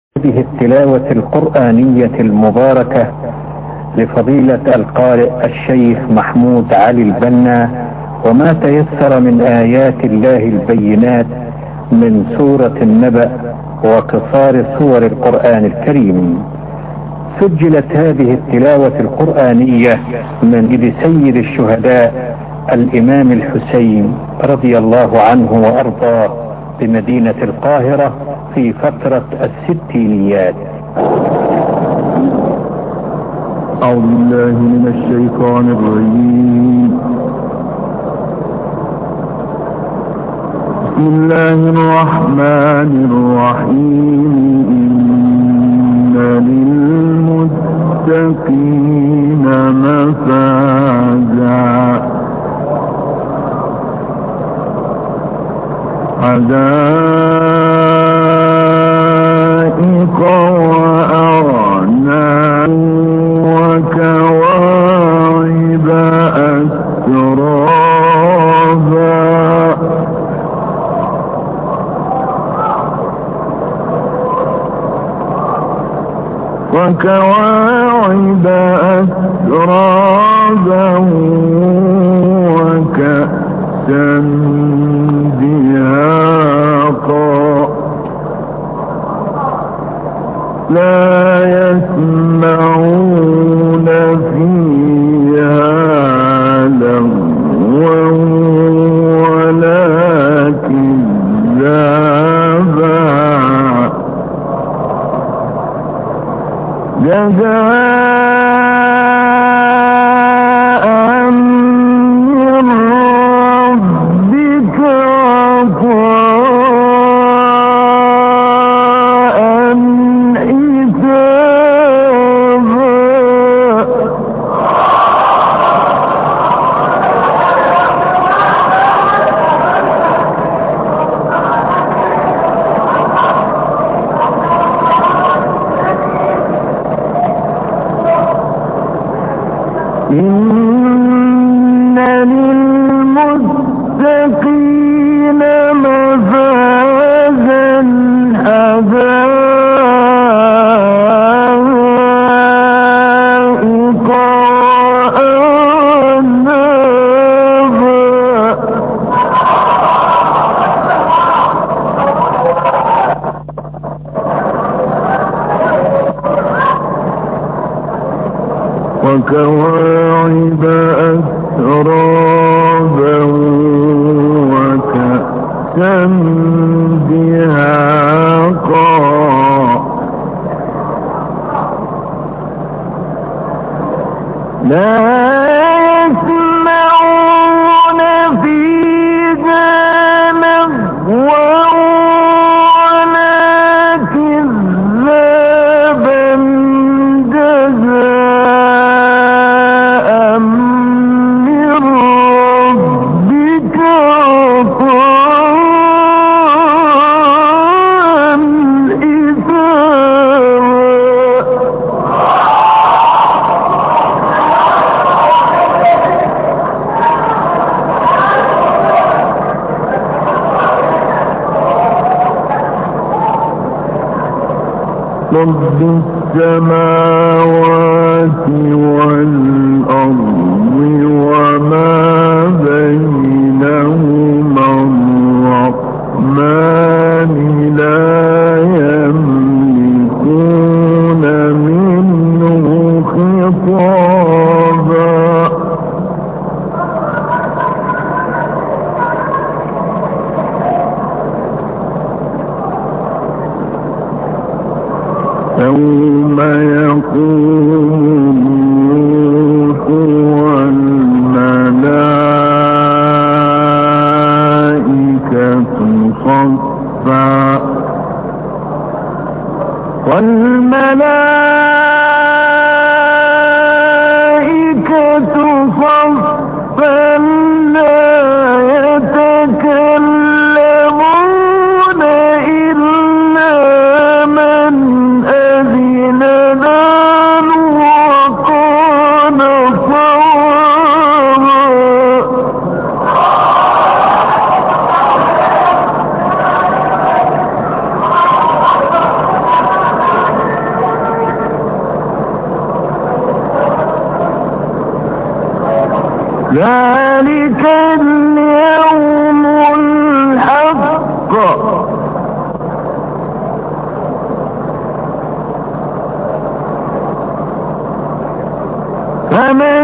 هذه التلاوة القرآنية المباركة لفضيلة القارئ الشيخ محمود علي البنا، وما تيسر من آيات الله البينات من سورة النبأ وقصار سور القرآن الكريم. سجلت هذه التلاوة القرآنية من إيد سيد الشهداء الإمام الحسين رضي الله عنه وأرضاه بمدينة القاهرة في فترة الستينيات. أعوذ بالله من الشيطان الرجيم. بسم الله الرحمن الرحيم. إن للمتقين مفازا حدائق وأعناب وكواعب أترابا وكأسا دهاقا لا يسمعون فيها لغوا ولا كذابا جزاء من ربك عطاء حسابا إن للمتقين مفازا حدائق وكواعب أترابا وكأسا دهاقا لا يسمعون فيها لغوا ولا كذابا جزاء من ربك عطاء رب السماوات والأرض وما بينهما الرحمن لا يملكون منه خطابا يوم يقوم الروح والملائكة صفا لا يتكلمون إلا من أذن له وقال صوابا ذلك اليوم الحق فمن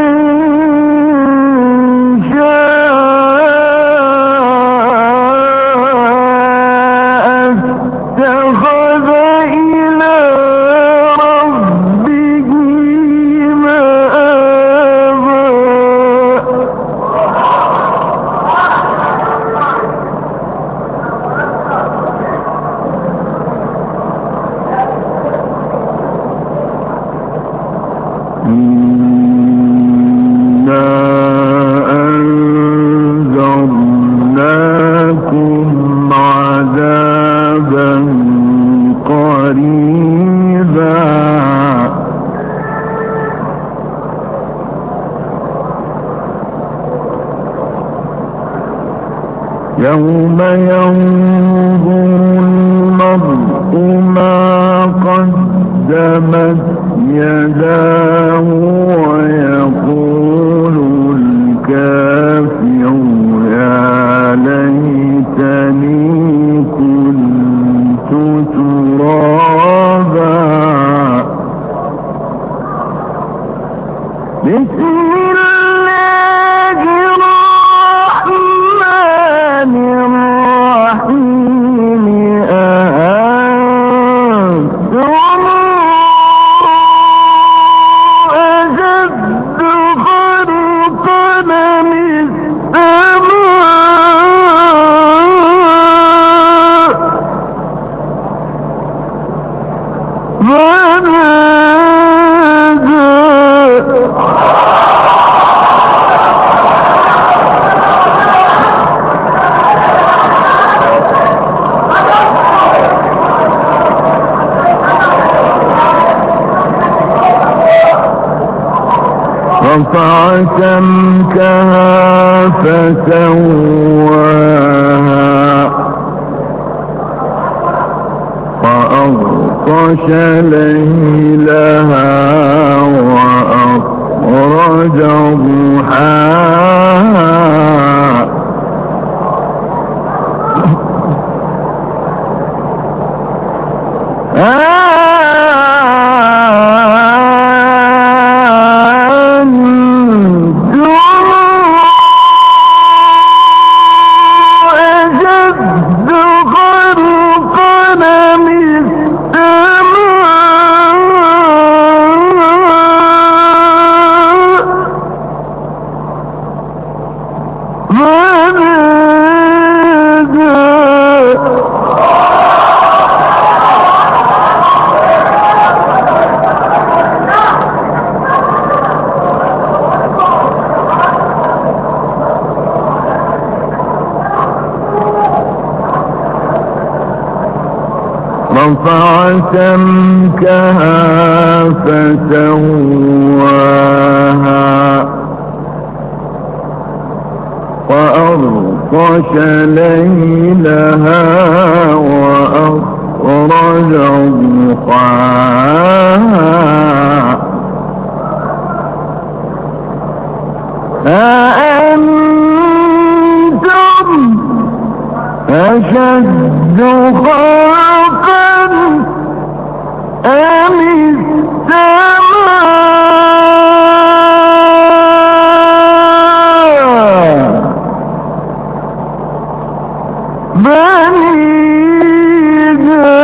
يوم ينظر المرء ما قدمت يداه ويقول الكافر يا ليتني كنت ترابا رفع سمكها فسواها وأغطش ليلها وأخرج ضحاها رفع سمكها فسواها وأغطش ليلها وأخرج ضحاها أأنتم أشد خلقا أم السماء بنيها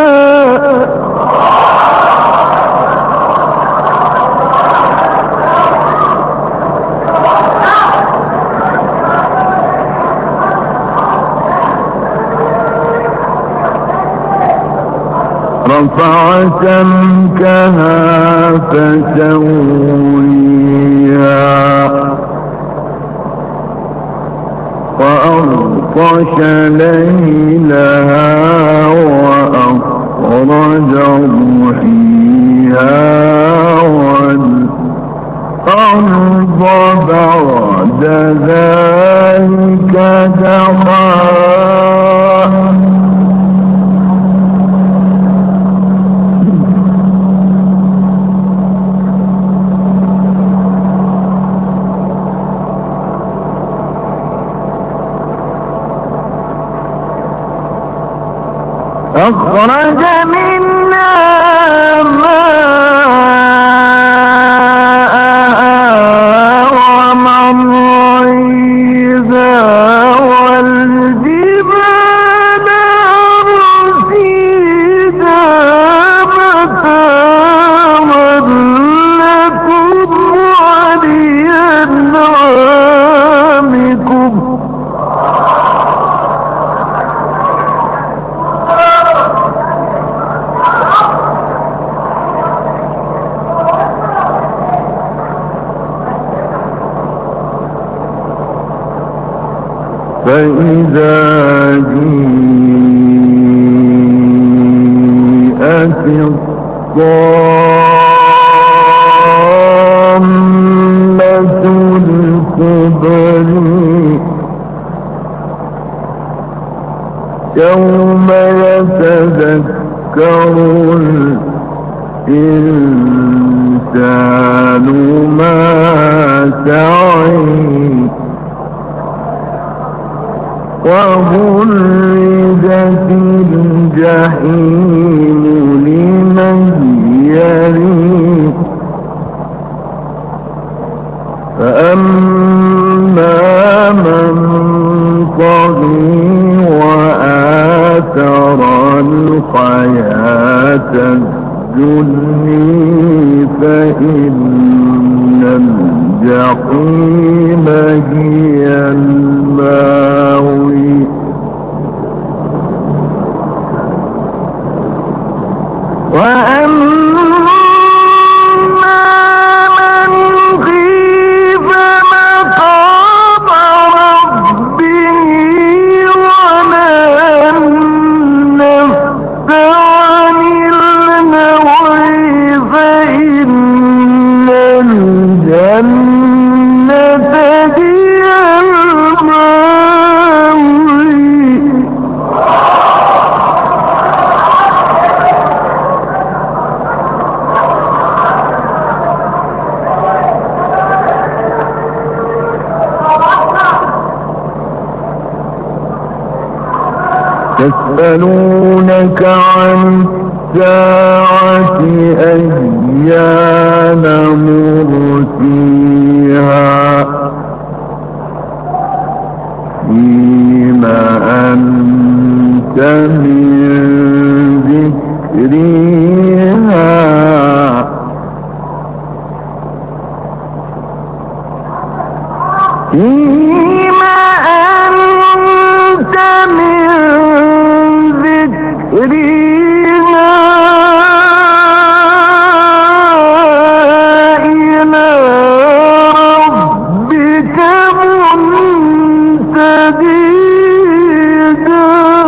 رفع سمكها فسويها وأغطش ليلها وأخرج ضحيها والأرض بعد ذلك دحاها فإذا جيءت الطامة الكبرى يوم يتذكر الإنسان ما سعى وبرزت الجحيم لمن يرى فأما من طغى وآثر الحياة الدنيا فإن الجحيم هي المأوى وأما من خيف مقام ربه ونهى النفس عن الهوى فإن الجنة هي المأوى يسألونك عن الساعة أيان مرسيها فيما أنت من ذكرها فيما أنت من ذكرها إلى ربك منتهيها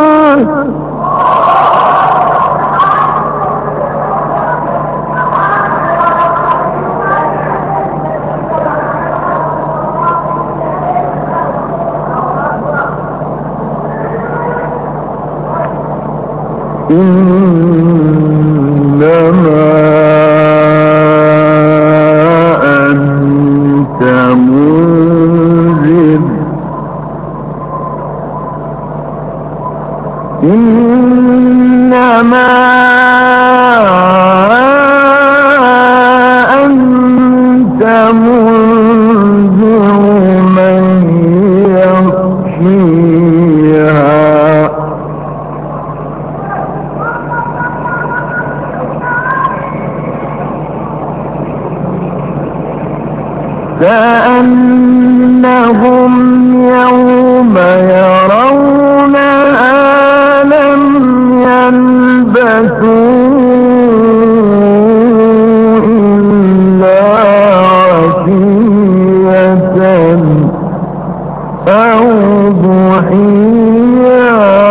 إنما أنت منذر إنما أنت منذر من يخشيها كأنهم يوم يرونها لم يلبثوا إلا عشية أو ضحيا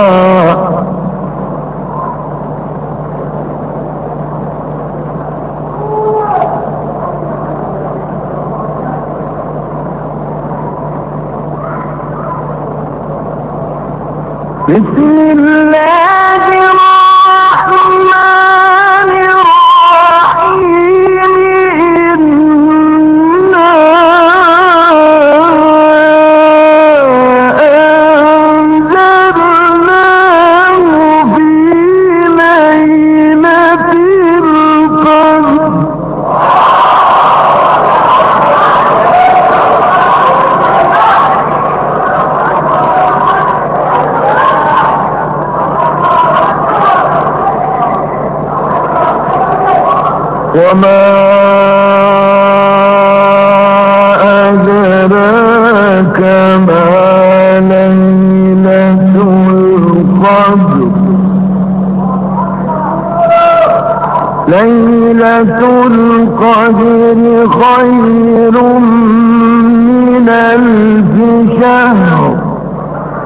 بسم الله الرحمن الرحيم إنا أنزلناه في ليلة القدر وما أدراك ما ليلة القدر ليلة القدر خير من 1000 شهر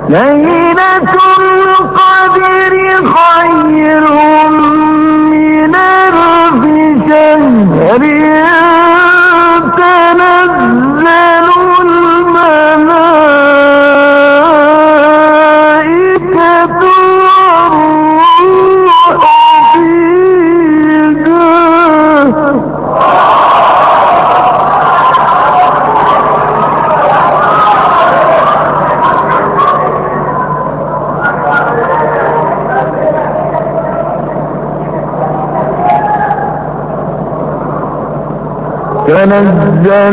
ليلة القدر خير من ألف شهر تنزل الملائكة والروح تنزل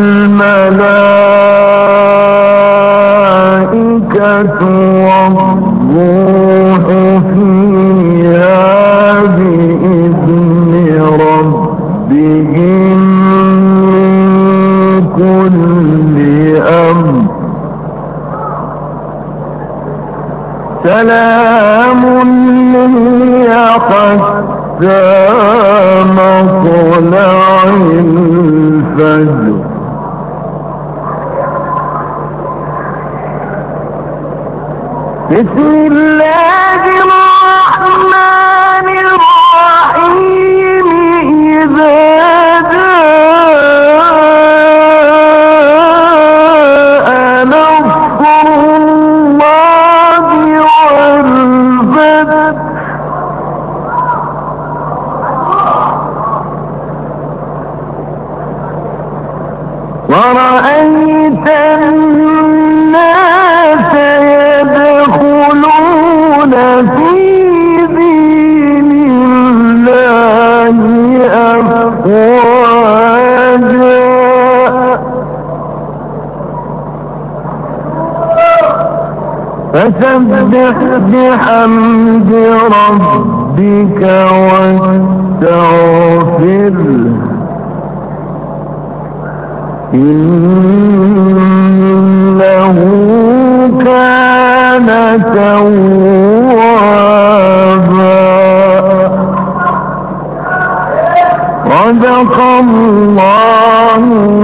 الملائكة والروح فيها بإذن ربهم من كل أمر سلام هي حتى مطلع الفجر بسم الله الرحمن الرحيم إذا جاء نصر الله والفتح ورأيت الناس يدخلون في دين الله أفواجا فسبح بحمد ربك واستغفره إنه كان توابا صدق الله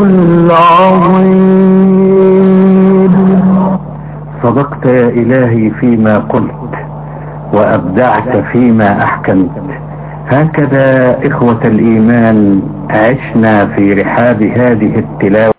العظيم. صدقت يا إلهي فيما قلت وأبدعت فيما أحكمت. هكذا إخوة الإيمان عشنا في رحاب هذه التلاوة.